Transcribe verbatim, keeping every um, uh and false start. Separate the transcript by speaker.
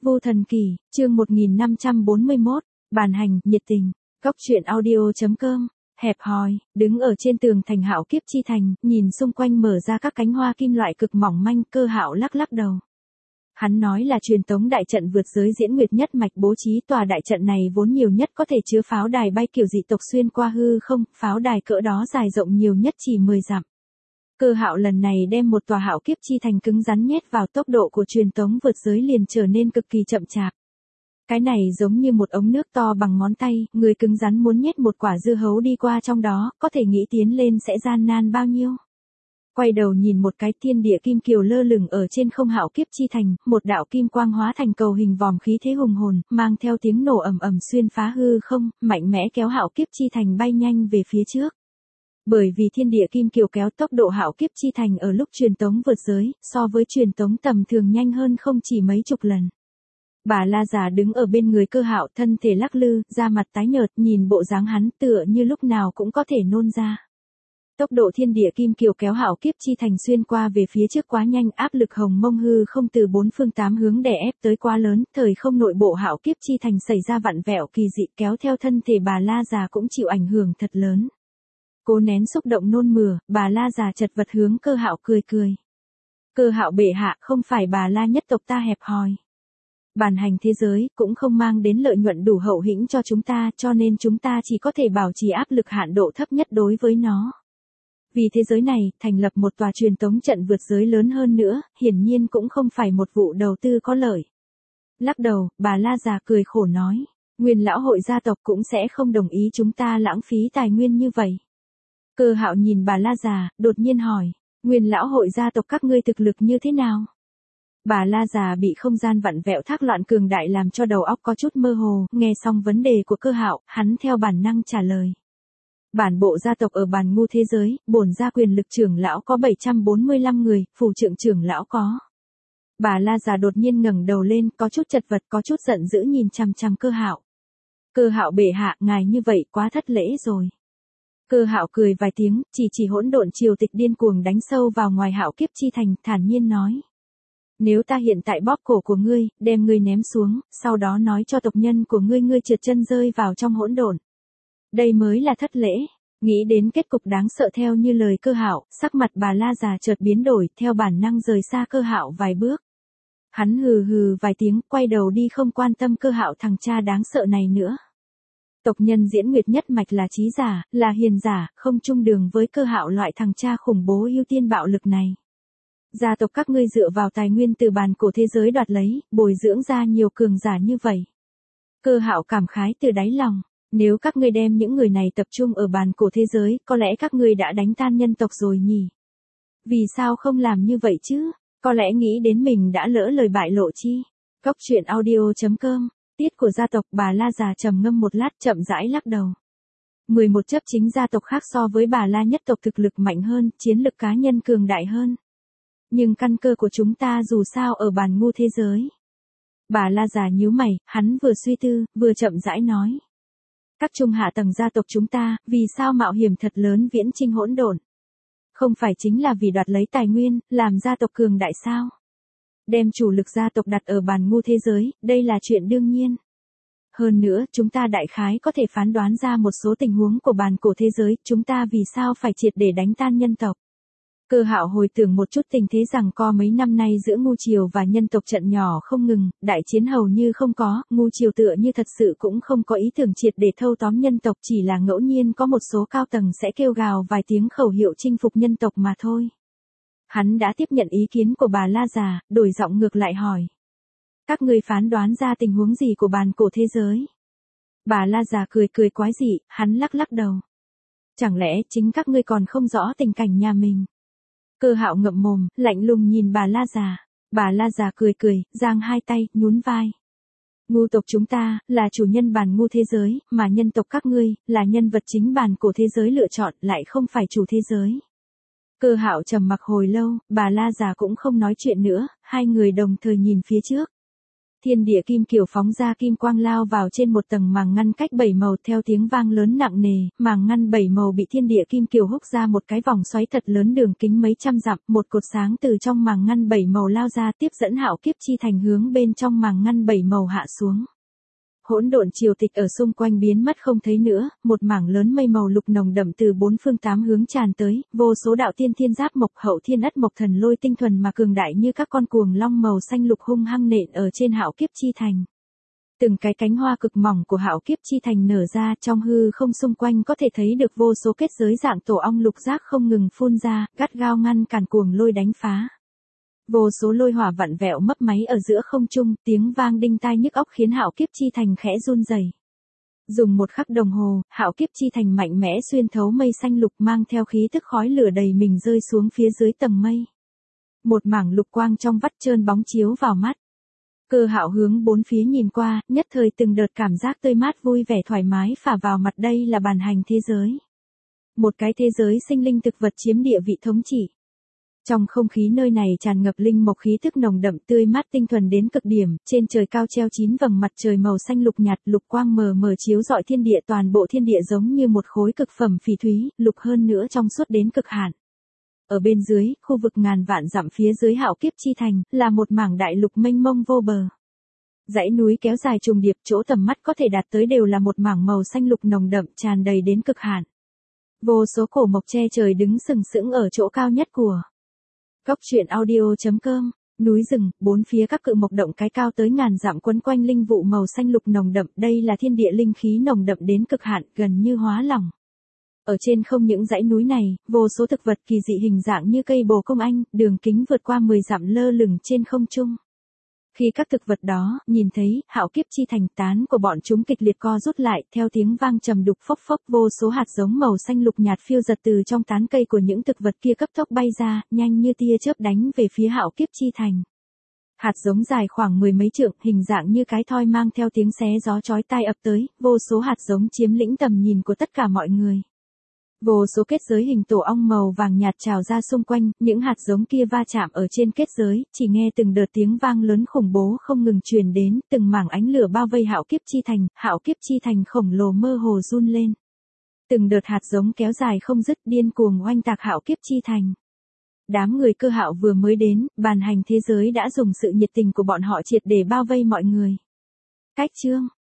Speaker 1: Vu Thần Kỳ, chương một nghìn năm trăm bốn mươi mốt, bàn hành, nhiệt tình, góc truyện audio.com, hẹp hòi, đứng ở trên tường thành Hạo Kiếp Chi Thành, nhìn xung quanh mở ra các cánh hoa kim loại cực mỏng manh, Cơ Hạo lắc lắc đầu. Hắn nói là truyền tống đại trận vượt giới diễn nguyệt nhất mạch bố trí tòa đại trận này vốn nhiều nhất có thể chứa pháo đài bay kiểu dị tộc xuyên qua hư không, pháo đài cỡ đó dài rộng nhiều nhất chỉ mười dặm. Cơ Hạo lần này đem một tòa Hạo Kiếp Chi Thành cứng rắn nhét vào, tốc độ của truyền tống vượt giới liền trở nên cực kỳ chậm chạp. Cái này giống như một ống nước to bằng ngón tay, người cứng rắn muốn nhét một quả dưa hấu đi qua trong đó, có thể nghĩ tiến lên sẽ gian nan bao nhiêu. Quay đầu nhìn một cái, thiên địa kim kiều lơ lửng ở trên không Hạo Kiếp Chi Thành, một đạo kim quang hóa thành cầu hình vòm khí thế hùng hồn, mang theo tiếng nổ ầm ầm xuyên phá hư không, mạnh mẽ kéo Hạo Kiếp Chi Thành bay nhanh về phía trước. Bởi vì thiên địa kim kiều kéo, tốc độ Hạo Kiếp Chi Thành ở lúc truyền tống vượt giới, so với truyền tống tầm thường nhanh hơn không chỉ mấy chục lần. Bà La Già đứng ở bên người Cơ Hạo, thân thể lắc lư, da mặt tái nhợt, nhìn bộ dáng hắn tựa như lúc nào cũng có thể nôn ra. Tốc độ thiên địa kim kiều kéo Hạo Kiếp Chi Thành xuyên qua về phía trước quá nhanh, áp lực hồng mông hư không từ bốn phương tám hướng đè ép tới quá lớn, thời không nội bộ Hạo Kiếp Chi Thành xảy ra vặn vẹo kỳ dị, kéo theo thân thể bà La Già cũng chịu ảnh hưởng thật lớn. Cố nén xúc động nôn mửa, bà La Già chật vật hướng Cơ Hạo cười cười. Cơ Hạo bệ hạ, không phải bà La nhất tộc ta hẹp hòi. Bản hành thế giới cũng không mang đến lợi nhuận đủ hậu hĩnh cho chúng ta, cho nên chúng ta chỉ có thể bảo trì áp lực hạn độ thấp nhất đối với nó. Vì thế giới này, thành lập một tòa truyền tống trận vượt giới lớn hơn nữa, hiển nhiên cũng không phải một vụ đầu tư có lợi. Lắc đầu, bà La Già cười khổ nói, Nguyên lão hội gia tộc cũng sẽ không đồng ý chúng ta lãng phí tài nguyên như vậy. Cơ Hạo nhìn bà La Già, đột nhiên hỏi, Nguyên lão hội gia tộc các ngươi thực lực như thế nào? Bà La Già bị không gian vặn vẹo thác loạn cường đại làm cho đầu óc có chút mơ hồ, nghe xong vấn đề của Cơ Hạo, hắn theo bản năng trả lời. Bản bộ gia tộc ở Bàn Ngu thế giới, bổn gia quyền lực trưởng lão có bảy trăm bốn mươi lăm người, phủ trưởng trưởng lão có. Bà La Già đột nhiên ngẩng đầu lên, có chút chật vật, có chút giận dữ nhìn chằm chằm Cơ Hạo. Cơ Hạo bệ hạ, ngài như vậy quá thất lễ rồi. Cơ Hạo cười vài tiếng, chỉ chỉ hỗn độn triều tịch điên cuồng đánh sâu vào ngoài Hạo Kiếp Chi Thành, thản nhiên nói. Nếu ta hiện tại bóp cổ của ngươi, đem ngươi ném xuống, sau đó nói cho tộc nhân của ngươi ngươi trượt chân rơi vào trong hỗn độn. Đây mới là thất lễ. Nghĩ đến kết cục đáng sợ theo như lời Cơ Hạo, sắc mặt bà La Già chợt biến đổi, theo bản năng rời xa Cơ Hạo vài bước. Hắn hừ hừ vài tiếng, quay đầu đi không quan tâm Cơ Hạo thằng cha đáng sợ này nữa. Tộc nhân diễn nguyệt nhất mạch là trí giả, là hiền giả, không chung đường với Cơ Hạo loại thằng cha khủng bố ưu tiên bạo lực này. Gia tộc các ngươi dựa vào tài nguyên từ bàn cổ thế giới đoạt lấy, bồi dưỡng ra nhiều cường giả như vậy. Cơ Hạo cảm khái từ đáy lòng, nếu các ngươi đem những người này tập trung ở bàn cổ thế giới, có lẽ các ngươi đã đánh tan nhân tộc rồi nhỉ? Vì sao không làm như vậy chứ? Có lẽ nghĩ đến mình đã lỡ lời bại lộ chi? Góc truyện audio.com, tiết của gia tộc. Bà La Già trầm ngâm một lát, chậm rãi lắc đầu. mười một chấp chính gia tộc khác so với bà La nhất tộc thực lực mạnh hơn, chiến lực cá nhân cường đại hơn. Nhưng căn cơ của chúng ta dù sao ở Bàn Ngu thế giới. Bà La Già nhíu mày, hắn vừa suy tư, vừa chậm rãi nói. Các trung hạ tầng gia tộc chúng ta, vì sao mạo hiểm thật lớn viễn chinh hỗn độn? Không phải chính là vì đoạt lấy tài nguyên, làm gia tộc cường đại sao? Đem chủ lực gia tộc đặt ở Bàn Ngu thế giới, đây là chuyện đương nhiên. Hơn nữa, chúng ta đại khái có thể phán đoán ra một số tình huống của bàn cổ thế giới, chúng ta vì sao phải triệt để đánh tan nhân tộc? Cơ Hạo hồi tưởng một chút tình thế rằng co mấy năm nay giữa Ngu triều và nhân tộc trận nhỏ không ngừng, đại chiến hầu như không có, Ngu triều tựa như thật sự cũng không có ý tưởng triệt để thâu tóm nhân tộc, chỉ là ngẫu nhiên có một số cao tầng sẽ kêu gào vài tiếng khẩu hiệu chinh phục nhân tộc mà thôi. Hắn đã tiếp nhận ý kiến của bà La Già, đổi giọng ngược lại hỏi. Các ngươi phán đoán ra tình huống gì của bàn cổ thế giới? Bà La Già cười cười quái dị, hắn lắc lắc đầu. Chẳng lẽ chính các ngươi còn không rõ tình cảnh nhà mình? Cơ Hạo ngậm mồm, lạnh lùng nhìn bà La Già. Bà La Già cười cười, giang hai tay, nhún vai. Ngu tộc chúng ta, là chủ nhân bàn ngu thế giới, mà nhân tộc các ngươi, là nhân vật chính bàn cổ thế giới lựa chọn, lại không phải chủ thế giới. Cơ Hạo trầm mặc hồi lâu, bà La Già cũng không nói chuyện nữa, hai người đồng thời nhìn phía trước. thiên địa kim kiều phóng ra kim quang lao vào trên một tầng màng ngăn cách bảy màu theo tiếng vang lớn nặng nề, màng ngăn bảy màu bị thiên địa kim kiều húc ra một cái vòng xoáy thật lớn đường kính mấy trăm dặm, một cột sáng từ trong màng ngăn bảy màu lao ra tiếp dẫn hạo kiếp chi thành hướng bên trong màng ngăn bảy màu hạ xuống. Hỗn độn triều tịch ở xung quanh biến mất không thấy nữa, một mảng lớn mây màu lục nồng đậm từ bốn phương tám hướng tràn tới, vô số đạo tiên thiên giáp mộc hậu thiên ất mộc thần lôi tinh thuần mà cường đại như các con cuồng long màu xanh lục hung hăng nện ở trên hạo kiếp chi thành. Từng cái cánh hoa cực mỏng của hạo kiếp chi thành nở ra, trong hư không xung quanh có thể thấy được vô số kết giới dạng tổ ong lục giác không ngừng phun ra, gắt gao ngăn cản cuồng lôi đánh phá. Vô số lôi hỏa vặn vẹo mấp máy ở giữa không trung, tiếng vang đinh tai nhức óc khiến hạo kiếp chi thành khẽ run rẩy. Dùng một khắc đồng hồ, hạo kiếp chi thành mạnh mẽ xuyên thấu mây xanh lục mang theo khí tức khói lửa đầy mình rơi xuống phía dưới tầng mây. Một mảng lục quang trong vắt trơn bóng chiếu vào mắt. Cơ Hạo hướng bốn phía nhìn qua, nhất thời từng đợt cảm giác tươi mát vui vẻ thoải mái phả vào mặt. Đây là bản hành thế giới. Một cái thế giới sinh linh thực vật chiếm địa vị thống trị. Trong không khí nơi này tràn ngập linh mộc khí tức nồng đậm tươi mát tinh thuần đến cực điểm, trên trời cao treo chín vầng mặt trời màu xanh lục nhạt, lục quang mờ mờ chiếu rọi thiên địa, toàn bộ thiên địa giống như một khối cực phẩm phỉ thúy, lục hơn nữa trong suốt đến cực hạn. Ở bên dưới, khu vực ngàn vạn dặm phía dưới hạo kiếp chi thành, là một mảng đại lục mênh mông vô bờ. Dãy núi kéo dài trùng điệp, chỗ tầm mắt có thể đạt tới đều là một mảng màu xanh lục nồng đậm tràn đầy đến cực hạn. Vô số cổ mộc che trời đứng sừng sững ở chỗ cao nhất của Cốc truyện audio chấm com. Núi rừng, bốn phía các cự mộc động cái cao tới ngàn dặm quấn quanh linh vụ màu xanh lục nồng đậm, đây là thiên địa linh khí nồng đậm đến cực hạn, gần như hóa lỏng. Ở trên không những dãy núi này, vô số thực vật kỳ dị hình dạng như cây bồ công anh, đường kính vượt qua mười dặm lơ lửng trên không trung. Khi các thực vật đó nhìn thấy hạo kiếp chi thành, tán của bọn chúng kịch liệt co rút lại, theo tiếng vang trầm đục phốc phốc, vô số hạt giống màu xanh lục nhạt phiêu giật từ trong tán cây của những thực vật kia cấp tốc bay ra, nhanh như tia chớp đánh về phía hạo kiếp chi thành. Hạt giống dài khoảng mười mấy trượng, hình dạng như cái thoi mang theo tiếng xé gió chói tai ập tới, vô số hạt giống chiếm lĩnh tầm nhìn của tất cả mọi người. Vô số kết giới hình tổ ong màu vàng nhạt trào ra xung quanh, những hạt giống kia va chạm ở trên kết giới, chỉ nghe từng đợt tiếng vang lớn khủng bố không ngừng truyền đến, từng mảng ánh lửa bao vây hạo kiếp chi thành, hạo kiếp chi thành khổng lồ mơ hồ run lên. Từng đợt hạt giống kéo dài không dứt điên cuồng oanh tạc hạo kiếp chi thành. Đám người Cơ Hạo vừa mới đến, bàn hành thế giới đã dùng sự nhiệt tình của bọn họ triệt để bao vây mọi người. Cách chương